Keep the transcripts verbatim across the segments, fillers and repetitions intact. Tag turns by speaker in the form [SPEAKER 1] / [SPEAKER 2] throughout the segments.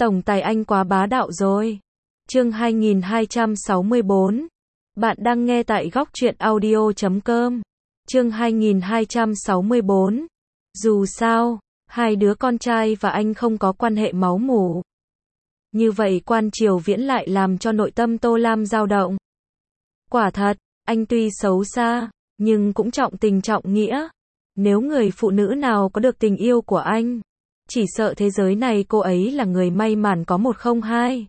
[SPEAKER 1] Tổng tài anh quá bá đạo rồi. Chương hai nghìn hai trăm sáu mươi bốn. Bạn đang nghe tại góc truyện audio chấm com. Chương hai nghìn hai trăm sáu mươi bốn. Dù sao, hai đứa con trai và anh không có quan hệ máu mủ. Như vậy Quan Triều Viễn lại làm cho nội tâm Tô Lam dao động. Quả thật, anh tuy xấu xa, nhưng cũng trọng tình trọng nghĩa. Nếu người phụ nữ nào có được tình yêu của anh, chỉ sợ thế giới này cô ấy là người may mắn có một không hai.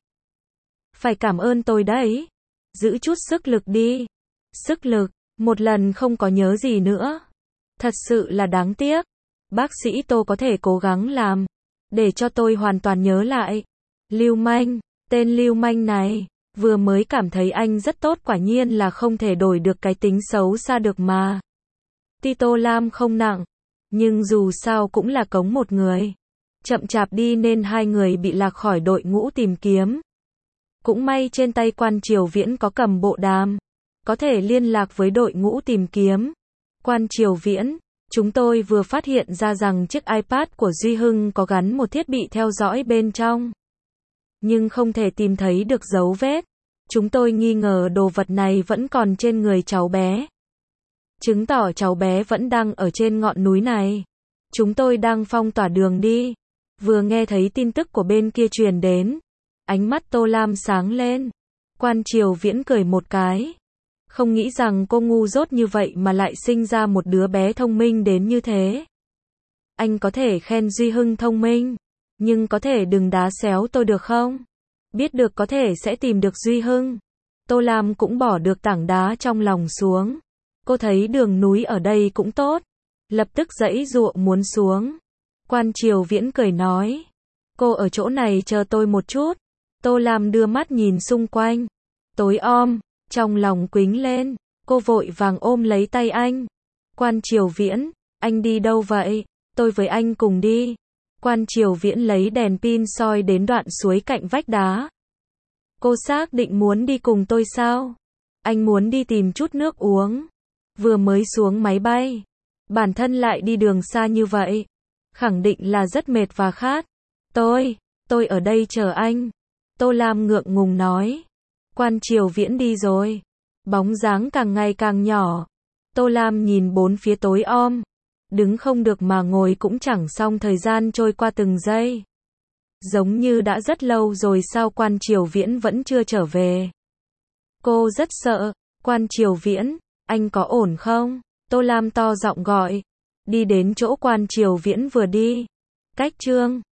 [SPEAKER 1] Phải cảm ơn tôi đấy. Giữ chút sức lực đi. Sức lực, một lần không có nhớ gì nữa. Thật sự là đáng tiếc. Bác sĩ Tô có thể cố gắng làm, để cho tôi hoàn toàn nhớ lại. Lưu manh, tên lưu manh này, vừa mới cảm thấy anh rất tốt, quả nhiên là không thể đổi được cái tính xấu xa được mà. Tuy Tô Lam không nặng, nhưng dù sao cũng là cống một người. Chậm chạp đi nên hai người bị lạc khỏi đội ngũ tìm kiếm. Cũng may trên tay Quan Triều Viễn có cầm bộ đàm, có thể liên lạc với đội ngũ tìm kiếm. Quan Triều Viễn, chúng tôi vừa phát hiện ra rằng chiếc iPad của Duy Hưng có gắn một thiết bị theo dõi bên trong, nhưng không thể tìm thấy được dấu vết. Chúng tôi nghi ngờ đồ vật này vẫn còn trên người cháu bé, chứng tỏ cháu bé vẫn đang ở trên ngọn núi này. Chúng tôi đang phong tỏa đường đi. Vừa nghe thấy tin tức của bên kia truyền đến, ánh mắt Tô Lam sáng lên. Quan Triều Viễn cười một cái. Không nghĩ rằng cô ngu dốt như vậy mà lại sinh ra một đứa bé thông minh đến như thế. Anh có thể khen Duy Hưng thông minh, nhưng có thể đừng đá xéo tôi được không? Biết được có thể sẽ tìm được Duy Hưng. Tô Lam cũng bỏ được tảng đá trong lòng xuống. Cô thấy đường núi ở đây cũng tốt, lập tức giãy giụa muốn xuống. Quan Triều Viễn cười nói, cô ở chỗ này chờ tôi một chút. Tô Lam đưa mắt nhìn xung quanh, tối om, trong lòng quính lên, cô vội vàng ôm lấy tay anh. Quan Triều Viễn, anh đi đâu vậy? Tôi với anh cùng đi. Quan Triều Viễn lấy đèn pin soi đến đoạn suối cạnh vách đá. Cô xác định muốn đi cùng tôi sao? Anh muốn đi tìm chút nước uống. Vừa mới xuống máy bay, bản thân lại đi đường xa như vậy, khẳng định là rất mệt và khát. Tôi, tôi ở đây chờ anh. Tô Lam ngượng ngùng nói. Quan Triều Viễn đi rồi. Bóng dáng càng ngày càng nhỏ. Tô Lam nhìn bốn phía tối om. Đứng không được mà ngồi cũng chẳng xong, thời gian trôi qua từng giây. Giống như đã rất lâu rồi sao Quan Triều Viễn vẫn chưa trở về. Cô rất sợ. Quan Triều Viễn, anh có ổn không? Tô Lam to giọng gọi. Đi đến chỗ Quan Triều Viễn vừa đi. Cách chương